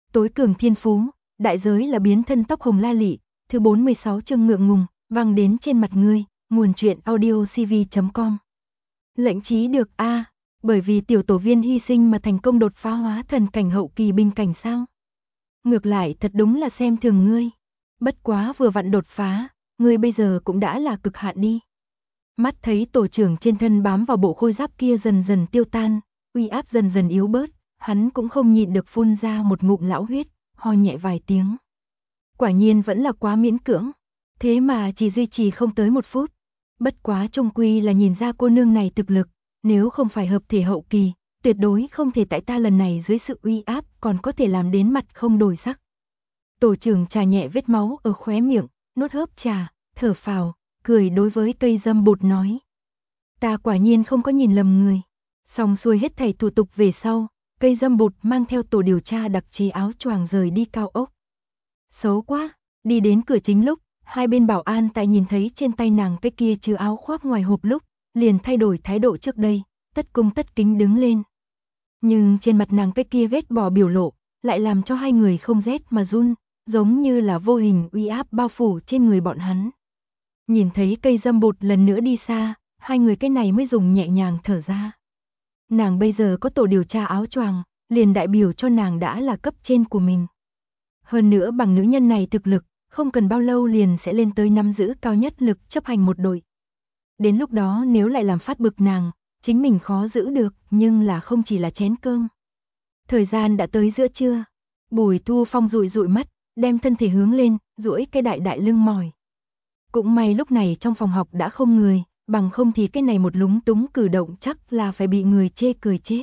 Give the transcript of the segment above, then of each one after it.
Tối cường thiên phú, đại giới là biến thân tóc hồng la lị, thứ 46 chương ngượng ngùng, vang đến trên mặt ngươi, nguồn truyện audiocv.com. Lệnh trí được a, bởi vì tiểu tổ viên hy sinh mà thành công đột phá hóa thần cảnh hậu kỳ binh cảnh sao? Ngược lại thật đúng là xem thường ngươi. Bất quá vừa vặn đột phá, ngươi bây giờ cũng đã là cực hạn đi. Mắt thấy tổ trưởng trên thân bám vào bộ khôi giáp kia dần dần tiêu tan, uy áp dần dần yếu bớt, hắn cũng không nhịn được phun ra một ngụm lão huyết, ho nhẹ vài tiếng. Quả nhiên vẫn là quá miễn cưỡng, thế mà chỉ duy trì không tới 1 phút. Bất quá trung quy là nhìn ra cô nương này thực lực, nếu không phải hợp thể hậu kỳ, tuyệt đối không thể tại ta lần này dưới sự uy áp còn có thể làm đến mặt không đổi sắc. Tổ trưởng trà nhẹ vết máu ở khóe miệng, nuốt hớp trà, thở phào, cười đối với cây dâm bụt nói. Ta quả nhiên không có nhìn lầm người. Xong xuôi hết thảy thủ tục về sau, cây dâm bụt mang theo tổ điều tra đặc chế áo choàng rời đi cao ốc. Xấu quá, đi đến cửa chính lúc, hai bên bảo an tại nhìn thấy trên tay nàng cái kia chứa áo khoác ngoài hộp lúc, liền thay đổi thái độ trước đây, tất cung tất kính đứng lên. Nhưng trên mặt nàng cái kia ghét bỏ biểu lộ, lại làm cho hai người không rét mà run, giống như là vô hình uy áp bao phủ trên người bọn hắn. Nhìn thấy cây dâm bụt lần nữa đi xa, hai người cái này mới dùng nhẹ nhàng thở ra. Nàng bây giờ có tổ điều tra áo choàng, liền đại biểu cho nàng đã là cấp trên của mình. Hơn nữa bằng nữ nhân này thực lực, không cần bao lâu liền sẽ lên tới nắm giữ cao nhất lực chấp hành một đội. Đến lúc đó nếu lại làm phát bực nàng, chính mình khó giữ được, nhưng là không chỉ là chén cơm. Thời gian đã tới giữa trưa, Bùi Thu Phong dụi dụi mắt, đem thân thể hướng lên, duỗi cái đại đại lưng mỏi. Cũng may lúc này trong phòng học đã không người, bằng không thì cái này một lúng túng cử động chắc là phải bị người chê cười chết.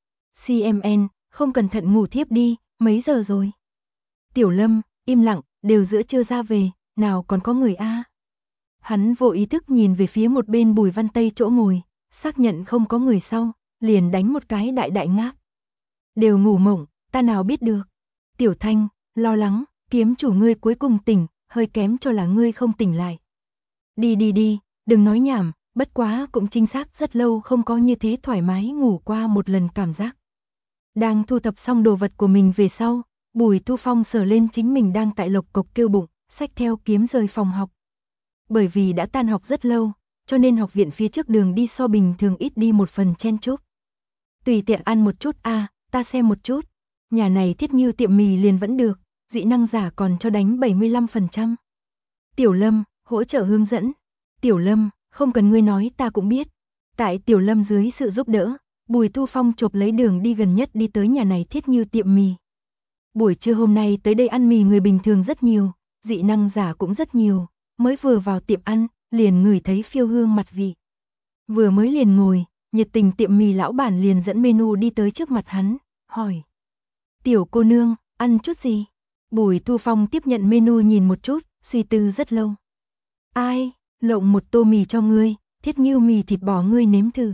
CMN, không cẩn thận ngủ thiếp đi, mấy giờ rồi? Tiểu Lâm, im lặng, đều giữa trưa ra về, nào còn có người a? Hắn vô ý thức nhìn về phía một bên Bùi Văn Tây chỗ ngồi, xác nhận không có người sau, liền đánh một cái đại đại ngáp. Đều ngủ mộng, ta nào biết được. Tiểu Thanh, lo lắng, kiếm chủ ngươi cuối cùng tỉnh, hơi kém cho là ngươi không tỉnh lại. Đi đi đi, đừng nói nhảm, bất quá cũng chính xác rất lâu không có như thế thoải mái ngủ qua một lần cảm giác. Đang thu thập xong đồ vật của mình về sau, Bùi Thu Phong sờ lên chính mình đang tại lộc cộc kêu bụng, xách theo kiếm rời phòng học. Bởi vì đã tan học rất lâu, cho nên học viện phía trước đường đi so bình thường ít đi một phần chen chúc. Tùy tiện ăn một chút a, ta xem một chút. Nhà này Thiết Ngưu tiệm mì liền vẫn được, dị năng giả còn cho đánh 75%. Tiểu Lâm, hỗ trợ hướng dẫn. Tiểu Lâm, không cần ngươi nói ta cũng biết. Tại Tiểu Lâm dưới sự giúp đỡ, Bùi Thu Phong chộp lấy đường đi gần nhất đi tới nhà này Thiết Ngưu tiệm mì. Buổi trưa hôm nay tới đây ăn mì người bình thường rất nhiều, dị năng giả cũng rất nhiều, mới vừa vào tiệm ăn, liền ngửi thấy phiêu hương mặt vị. Vừa mới liền ngồi, nhiệt tình tiệm mì lão bản liền dẫn menu đi tới trước mặt hắn, hỏi. Tiểu cô nương, ăn chút gì? Bùi Thu Phong tiếp nhận menu nhìn một chút, suy tư rất lâu. Ai, lộng một tô mì cho ngươi, Thiết Ngưu mì thịt bò ngươi nếm thử.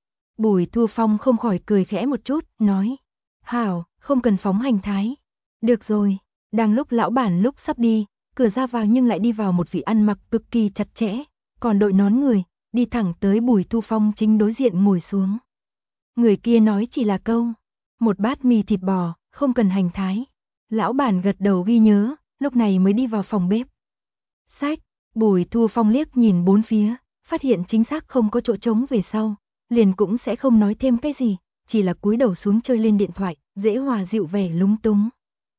Bùi Thu Phong không khỏi cười khẽ một chút, nói. Hảo, không cần phóng hành thái. Được rồi, đang lúc lão bản lúc sắp đi, cửa ra vào nhưng lại đi vào một vị ăn mặc cực kỳ chặt chẽ, còn đội nón người, đi thẳng tới Bùi Thu Phong chính đối diện ngồi xuống. Người kia nói chỉ là câu, một bát mì thịt bò, không cần hành thái. Lão bản gật đầu ghi nhớ, lúc này mới đi vào phòng bếp. Sách, Bùi Thu Phong liếc nhìn bốn phía, phát hiện chính xác không có chỗ trống về sau, liền cũng sẽ không nói thêm cái gì, chỉ là cúi đầu xuống chơi lên điện thoại, dễ hòa dịu vẻ lúng túng.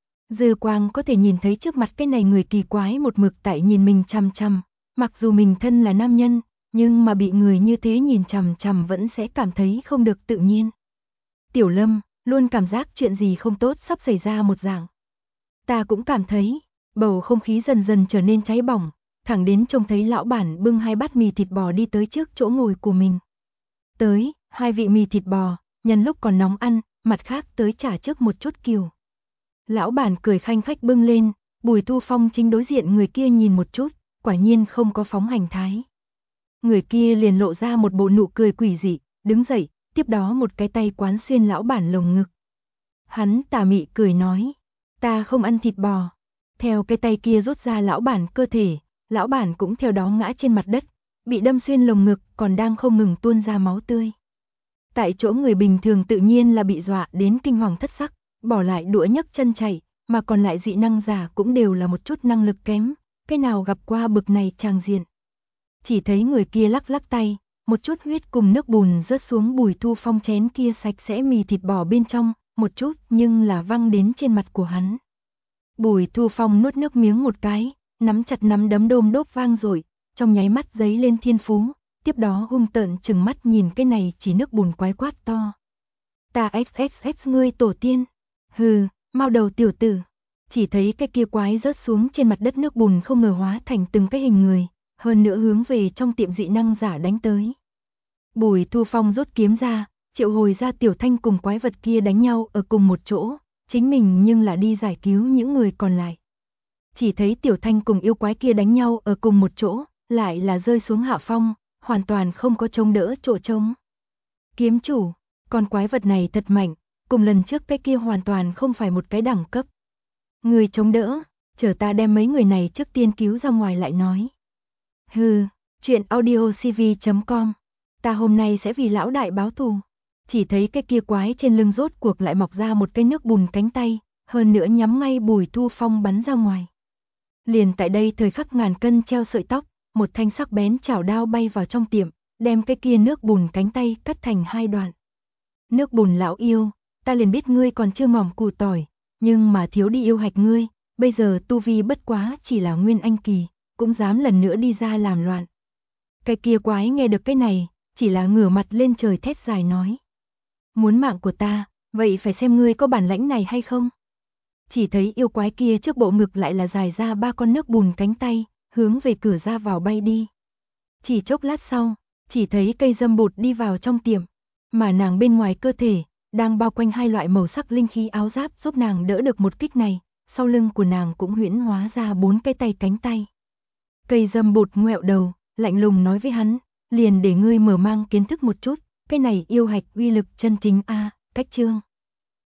Dư quang có thể nhìn thấy trước mặt cái này người kỳ quái một mực tại nhìn mình chằm chằm, mặc dù mình thân là nam nhân, nhưng mà bị người như thế nhìn chằm chằm vẫn sẽ cảm thấy không được tự nhiên. Tiểu Lâm, luôn cảm giác chuyện gì không tốt sắp xảy ra một dạng. Ta cũng cảm thấy, bầu không khí dần dần trở nên cháy bỏng, thẳng đến trông thấy lão bản bưng 2 bát mì thịt bò đi tới trước chỗ ngồi của mình. Tới, 2 vị mì thịt bò, nhân lúc còn nóng ăn, mặt khác tới trả trước một chút kiều. Lão bản cười khanh khách bưng lên, Bùi Thu Phong chính đối diện người kia nhìn một chút, quả nhiên không có phóng hành thái. Người kia liền lộ ra một bộ nụ cười quỷ dị, đứng dậy, tiếp đó một cái tay quán xuyên lão bản lồng ngực. Hắn tà mị cười nói, ta không ăn thịt bò. Theo cái tay kia rút ra lão bản cơ thể, lão bản cũng theo đó ngã trên mặt đất, bị đâm xuyên lồng ngực còn đang không ngừng tuôn ra máu tươi. Tại chỗ người bình thường tự nhiên là bị dọa đến kinh hoàng thất sắc, bỏ lại đũa nhấc chân chạy, mà còn lại dị năng giả cũng đều là một chút năng lực kém, cái nào gặp qua bực này tràng diện. Chỉ thấy người kia lắc lắc tay, một chút huyết cùng nước bùn rớt xuống Bùi Thu Phong chén kia sạch sẽ mì thịt bò bên trong, một chút nhưng là văng đến trên mặt của hắn. Bùi Thu Phong nuốt nước miếng một cái, nắm chặt nắm đấm đôm đốp vang rồi, trong nháy mắt giấy lên thiên phú, tiếp đó hung tợn trừng mắt nhìn cái này chỉ nước bùn quái quát to. Ta xxx ngươi tổ tiên, hừ, mau đầu tiểu tử. Chỉ thấy cái kia quái rớt xuống trên mặt đất nước bùn không ngờ hóa thành từng cái hình người, hơn nữa hướng về trong tiệm dị năng giả đánh tới. Bùi Thu Phong rút kiếm ra, triệu hồi ra Tiểu Thanh cùng quái vật kia đánh nhau ở cùng một chỗ, chính mình nhưng là đi giải cứu những người còn lại. Chỉ thấy Tiểu Thanh cùng yêu quái kia đánh nhau ở cùng một chỗ, lại là rơi xuống hạ phong, hoàn toàn không có chống đỡ chỗ trống. Kiếm chủ, con quái vật này thật mạnh, cùng lần trước cái kia hoàn toàn không phải một cái đẳng cấp. Người chống đỡ, chờ ta đem mấy người này trước tiên cứu ra ngoài lại nói. Hừ, chuyện audiocv.com, ta hôm nay sẽ vì lão đại báo thù. Chỉ thấy cái kia quái trên lưng rốt cuộc lại mọc ra một cái nước bùn cánh tay, hơn nữa nhắm ngay Bùi Thu Phong bắn ra ngoài. Liền tại đây thời khắc ngàn cân treo sợi tóc, một thanh sắc bén chảo đao bay vào trong tiệm, đem cái kia nước bùn cánh tay cắt thành hai đoạn. Nước bùn lão yêu, ta liền biết ngươi còn chưa mỏm củ tỏi, nhưng mà thiếu đi yêu hạch ngươi, bây giờ tu vi bất quá chỉ là nguyên anh kỳ, cũng dám lần nữa đi ra làm loạn. Cái kia quái nghe được cái này, chỉ là ngửa mặt lên trời thét dài nói. Muốn mạng của ta, vậy phải xem ngươi có bản lãnh này hay không. Chỉ thấy yêu quái kia trước bộ ngực lại là dài ra ba con nước bùn cánh tay, hướng về cửa ra vào bay đi. Chỉ chốc lát sau, chỉ thấy cây dâm bụt đi vào trong tiệm, mà nàng bên ngoài cơ thể, đang bao quanh hai loại màu sắc linh khí áo giáp giúp nàng đỡ được một kích này, sau lưng của nàng cũng huyễn hóa ra 4 cái tay cánh tay. Cây dâm bụt ngoẹo đầu, lạnh lùng nói với hắn, liền để ngươi mở mang kiến thức một chút, cái này yêu hạch uy lực chân chính a, cách chương.